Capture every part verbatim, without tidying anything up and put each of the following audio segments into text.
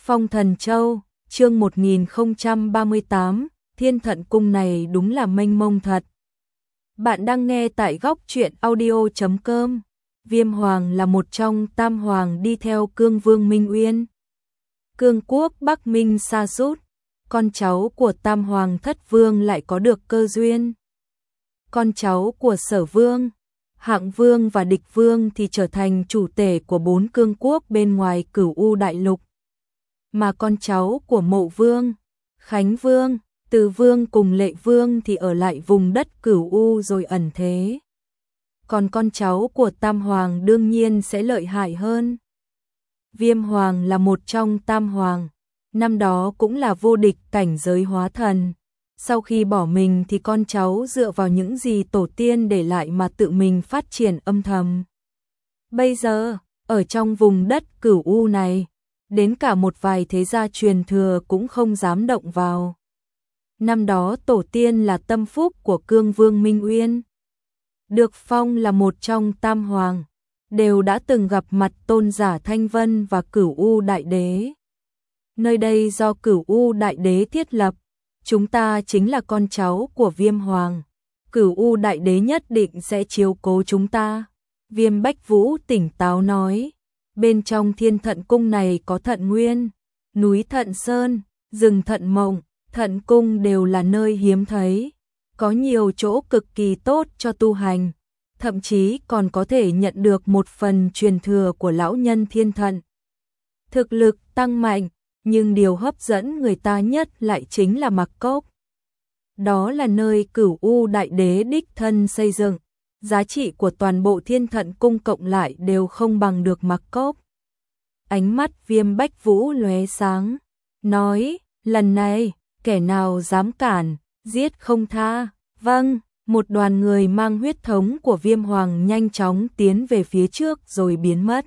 Phong Thần Châu, chương một nghìn không trăm ba mươi tám, Thiên Thận Cung này đúng là mênh mông thật. Bạn đang nghe tại góc truyện audio chấm com. Viêm Hoàng là một trong tam hoàng đi theo Cương Vương Minh Uyên. Cương quốc Bắc Minh sa sút, con cháu của tam hoàng thất vương lại có được cơ duyên. Con cháu của Sở Vương, Hạng Vương và Địch Vương thì trở thành chủ tể của bốn cương quốc bên ngoài Cửu U Đại Lục. Mà con cháu của Mộ Vương, Khánh Vương, Từ Vương cùng Lệ Vương thì ở lại vùng đất Cửu U rồi ẩn thế. Còn con cháu của Tam Hoàng đương nhiên sẽ lợi hại hơn. Viêm Hoàng là một trong Tam Hoàng, năm đó cũng là vô địch cảnh giới hóa thần. Sau khi bỏ mình thì con cháu dựa vào những gì tổ tiên để lại mà tự mình phát triển âm thầm. Bây giờ, ở trong vùng đất Cửu U này, đến cả một vài thế gia truyền thừa cũng không dám động vào. Năm đó tổ tiên là tâm phúc của Cương Vương Minh Uyên, được phong là một trong tam hoàng, đều đã từng gặp mặt tôn giả Thanh Vân và Cửu U Đại Đế. Nơi đây do Cửu U Đại Đế thiết lập, chúng ta chính là con cháu của Viêm Hoàng. Cửu U Đại Đế nhất định sẽ chiếu cố chúng ta. Viêm Bách Vũ tỉnh táo nói. Bên trong Thiên Thận Cung này có Thận Nguyên, núi Thận Sơn, rừng Thận Mộng, Thận Cung đều là nơi hiếm thấy. Có nhiều chỗ cực kỳ tốt cho tu hành, thậm chí còn có thể nhận được một phần truyền thừa của lão nhân Thiên Thận. Thực lực tăng mạnh, nhưng điều hấp dẫn người ta nhất lại chính là Mặc Cốc. Đó là nơi Cửu U Đại Đế đích thân xây dựng. Giá trị của toàn bộ Thiên Thận Cung cộng lại đều không bằng được Mặc Cốc. Ánh mắt Viêm Bách Vũ lóe sáng, nói, lần này, kẻ nào dám cản, giết không tha. Vâng, một đoàn người mang huyết thống của Viêm Hoàng nhanh chóng tiến về phía trước rồi biến mất.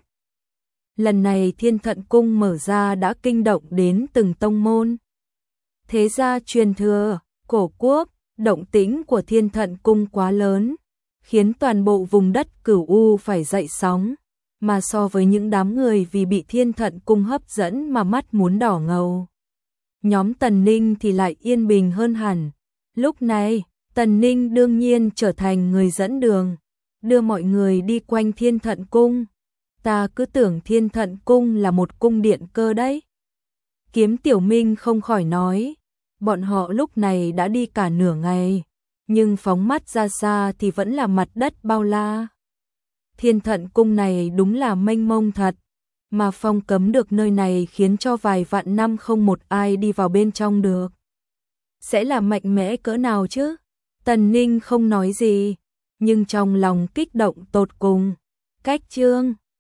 Lần này Thiên Thận Cung mở ra đã kinh động đến từng tông môn. Thế gia truyền thừa, cổ quốc, động tĩnh của Thiên Thận Cung quá lớn, khiến toàn bộ vùng đất Cửu U phải dậy sóng, mà so với những đám người vì bị Thiên Thận Cung hấp dẫn mà mắt muốn đỏ ngầu. Nhóm Tần Ninh thì lại yên bình hơn hẳn. Lúc này, Tần Ninh đương nhiên trở thành người dẫn đường, đưa mọi người đi quanh Thiên Thận Cung. Ta cứ tưởng Thiên Thận Cung là một cung điện cơ đấy. Kiếm Tiểu Minh không khỏi nói, bọn họ lúc này đã đi cả nửa ngày, nhưng phóng mắt ra xa thì vẫn là mặt đất bao la. Thiên Thận Cung này đúng là mênh mông thật, mà phong cấm được nơi này khiến cho vài vạn năm không một ai đi vào bên trong được. Sẽ là mạnh mẽ cỡ nào chứ? Tần Ninh không nói gì, nhưng trong lòng kích động tột cùng. Cách chương